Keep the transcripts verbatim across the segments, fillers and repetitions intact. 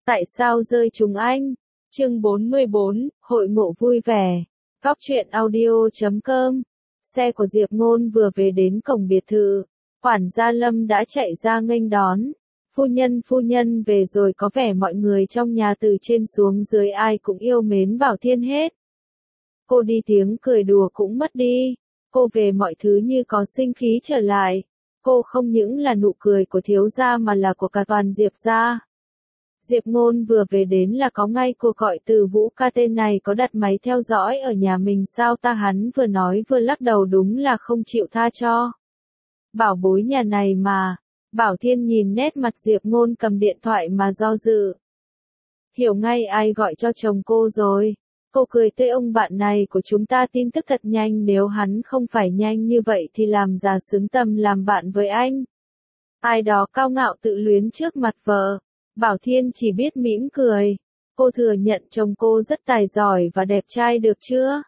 Tại sao rơi trúng anh? Chương bốn mươi bốn, hội ngộ vui vẻ. Góc truyện audio chấm com. Xe của Diệp Ngôn vừa về đến cổng biệt thự. Quản gia Lâm đã chạy ra nghênh đón. Phu nhân phu nhân về rồi, có vẻ mọi người trong nhà từ trên xuống dưới ai cũng yêu mến Bảo Thiên hết. Cô đi tiếng cười đùa cũng mất đi. Cô về mọi thứ như có sinh khí trở lại. Cô không những là nụ cười của thiếu gia mà là của cả toàn Diệp gia. Diệp Ngôn vừa về đến là có ngay cuộc gọi từ Vũ Ca, tên này có đặt máy theo dõi ở nhà mình sao ta, hắn vừa nói vừa lắc đầu, đúng là không chịu tha cho. Bảo bối nhà này mà. Bảo Thiên nhìn nét mặt Diệp Ngôn cầm điện thoại mà do dự. Hiểu ngay ai gọi cho chồng cô rồi. Cô cười tươi, ông bạn này của chúng ta tin tức thật nhanh, nếu hắn không phải nhanh như vậy thì làm già xứng tầm làm bạn với anh. Ai đó cao ngạo tự luyến trước mặt vợ. Bảo Thiên chỉ biết mỉm cười. Cô thừa nhận chồng cô rất tài giỏi và đẹp trai được chưa?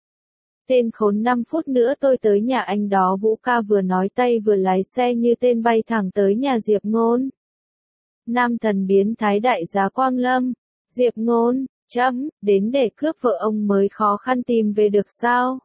Tên khốn, năm phút nữa tôi tới nhà anh đó. Vũ Ca vừa nói tay vừa lái xe như tên bay thẳng tới nhà Diệp Ngôn. Nam thần biến thái đại giá Quang Lâm. Diệp Ngôn, chấm, đến để cướp vợ ông mới khó khăn tìm về được sao?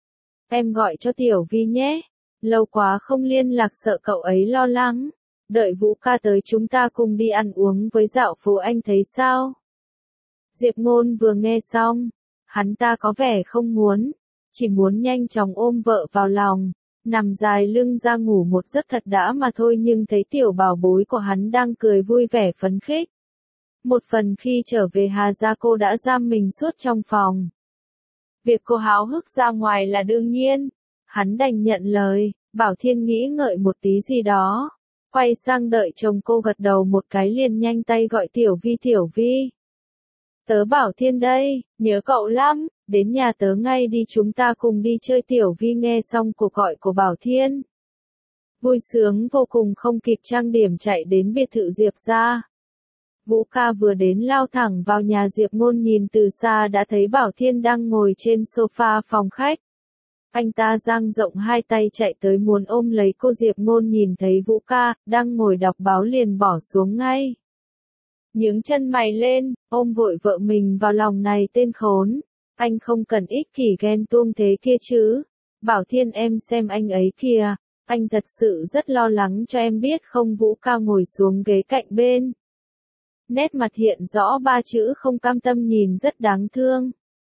Em gọi cho Tiểu Vi nhé. Lâu quá không liên lạc sợ cậu ấy lo lắng. Đợi Vũ Ca tới chúng ta cùng đi ăn uống với dạo phố, anh thấy sao? Diệp Ngôn vừa nghe xong, hắn ta có vẻ không muốn, chỉ muốn nhanh chóng ôm vợ vào lòng, nằm dài lưng ra ngủ một giấc thật đã mà thôi, nhưng thấy tiểu bảo bối của hắn đang cười vui vẻ phấn khích. Một phần khi trở về Hà Gia cô đã giam mình suốt trong phòng. Việc cô háo hức ra ngoài là đương nhiên, hắn đành nhận lời. Bảo Thiên nghĩ ngợi một tí gì đó. Quay sang đợi chồng cô gật đầu một cái liền nhanh tay gọi Tiểu Vi. Tiểu Vi, tớ Bảo Thiên đây, nhớ cậu lắm, đến nhà tớ ngay đi, chúng ta cùng đi chơi. Tiểu Vi nghe xong cuộc gọi của Bảo Thiên, vui sướng vô cùng, không kịp trang điểm chạy đến biệt thự Diệp gia. Vũ Ca vừa đến lao thẳng vào nhà Diệp Ngôn, nhìn từ xa đã thấy Bảo Thiên đang ngồi trên sofa phòng khách. Anh ta dang rộng hai tay chạy tới muốn ôm lấy cô. Diệp Ngôn nhìn thấy Vũ Ca đang ngồi đọc báo liền bỏ xuống ngay. Nhướng chân mày lên, ôm vội vợ mình vào lòng. Này tên khốn, anh không cần ích kỷ ghen tuông thế kia chứ. Bảo Thiên, em xem anh ấy kìa, anh thật sự rất lo lắng cho em biết không. Vũ Ca ngồi xuống ghế cạnh bên. Nét mặt hiện rõ ba chữ không cam tâm, nhìn rất đáng thương.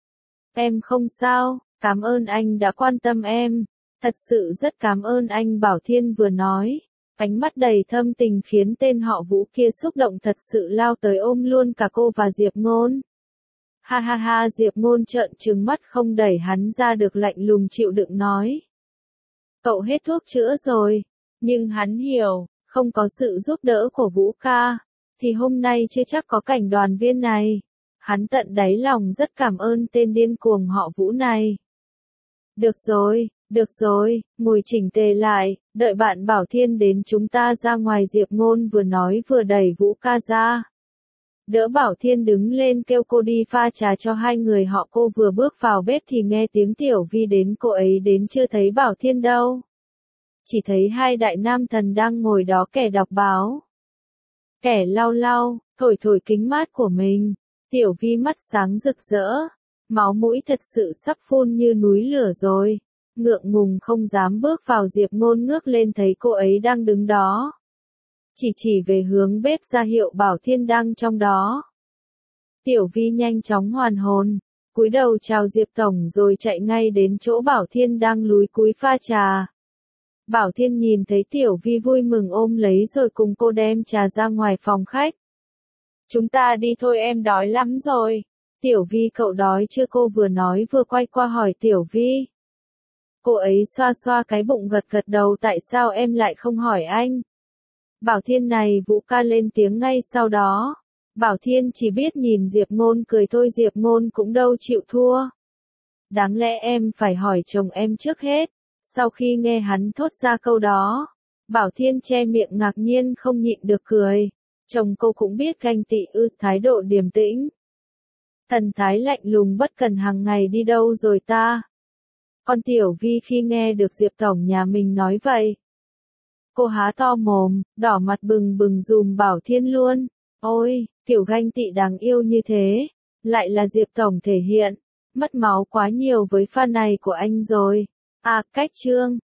Em không sao. Cảm ơn anh đã quan tâm em, thật sự rất cảm ơn anh. Bảo Thiên vừa nói, ánh mắt đầy thâm tình khiến tên họ Vũ kia xúc động thật sự, lao tới ôm luôn cả cô và Diệp Ngôn. Ha ha ha, Diệp Ngôn trợn trừng mắt không đẩy hắn ra được, lạnh lùng chịu đựng nói. Cậu hết thuốc chữa rồi, nhưng hắn hiểu, không có sự giúp đỡ của Vũ Ca, thì hôm nay chưa chắc có cảnh đoàn viên này. Hắn tận đáy lòng rất cảm ơn tên điên cuồng họ Vũ này. Được rồi, được rồi, ngồi chỉnh tề lại, đợi bạn Bảo Thiên đến chúng ta ra ngoài. Diệp Ngôn vừa nói vừa đẩy Vũ Ca ra. Đỡ Bảo Thiên đứng lên kêu cô đi pha trà cho hai người họ. Cô vừa bước vào bếp thì nghe tiếng Tiểu Vi đến, cô ấy đến chưa thấy Bảo Thiên đâu. Chỉ thấy hai đại nam thần đang ngồi đó, kẻ đọc báo, kẻ lau lau, thổi thổi kính mát của mình. Tiểu Vi mắt sáng rực rỡ. Máu mũi thật sự sắp phun như núi lửa rồi. Ngượng ngùng không dám bước vào. Diệp Ngôn ngước lên thấy cô ấy đang đứng đó. Chỉ chỉ về hướng bếp ra hiệu Bảo Thiên đang trong đó. Tiểu Vi nhanh chóng hoàn hồn, cúi đầu chào Diệp Tổng rồi chạy ngay đến chỗ Bảo Thiên đang lúi cúi pha trà. Bảo Thiên nhìn thấy Tiểu Vi vui mừng ôm lấy rồi cùng cô đem trà ra ngoài phòng khách. Chúng ta đi thôi, em đói lắm rồi. Tiểu Vi, cậu đói chưa? Cô vừa nói vừa quay qua hỏi Tiểu Vi. Cô ấy xoa xoa cái bụng gật gật đầu. Tại sao em lại không hỏi anh? Bảo Thiên này. Vũ Ca lên tiếng ngay sau đó. Bảo Thiên chỉ biết nhìn Diệp Ngôn cười thôi. Diệp Ngôn cũng đâu chịu thua. Đáng lẽ em phải hỏi chồng em trước hết. Sau khi nghe hắn thốt ra câu đó, Bảo Thiên che miệng ngạc nhiên không nhịn được cười. Chồng cô cũng biết ganh tị ư? Thái độ điềm tĩnh, thần thái lạnh lùng bất cần, hàng ngày đi đâu rồi ta? Con Tiểu Vi khi nghe được Diệp Tổng nhà mình nói vậy, cô há to mồm, đỏ mặt bừng bừng dùm Bảo Thiên luôn. Ôi, kiểu ganh tị đáng yêu như thế, lại là Diệp Tổng thể hiện, mất máu quá nhiều với pha này của anh rồi. À, cách chương.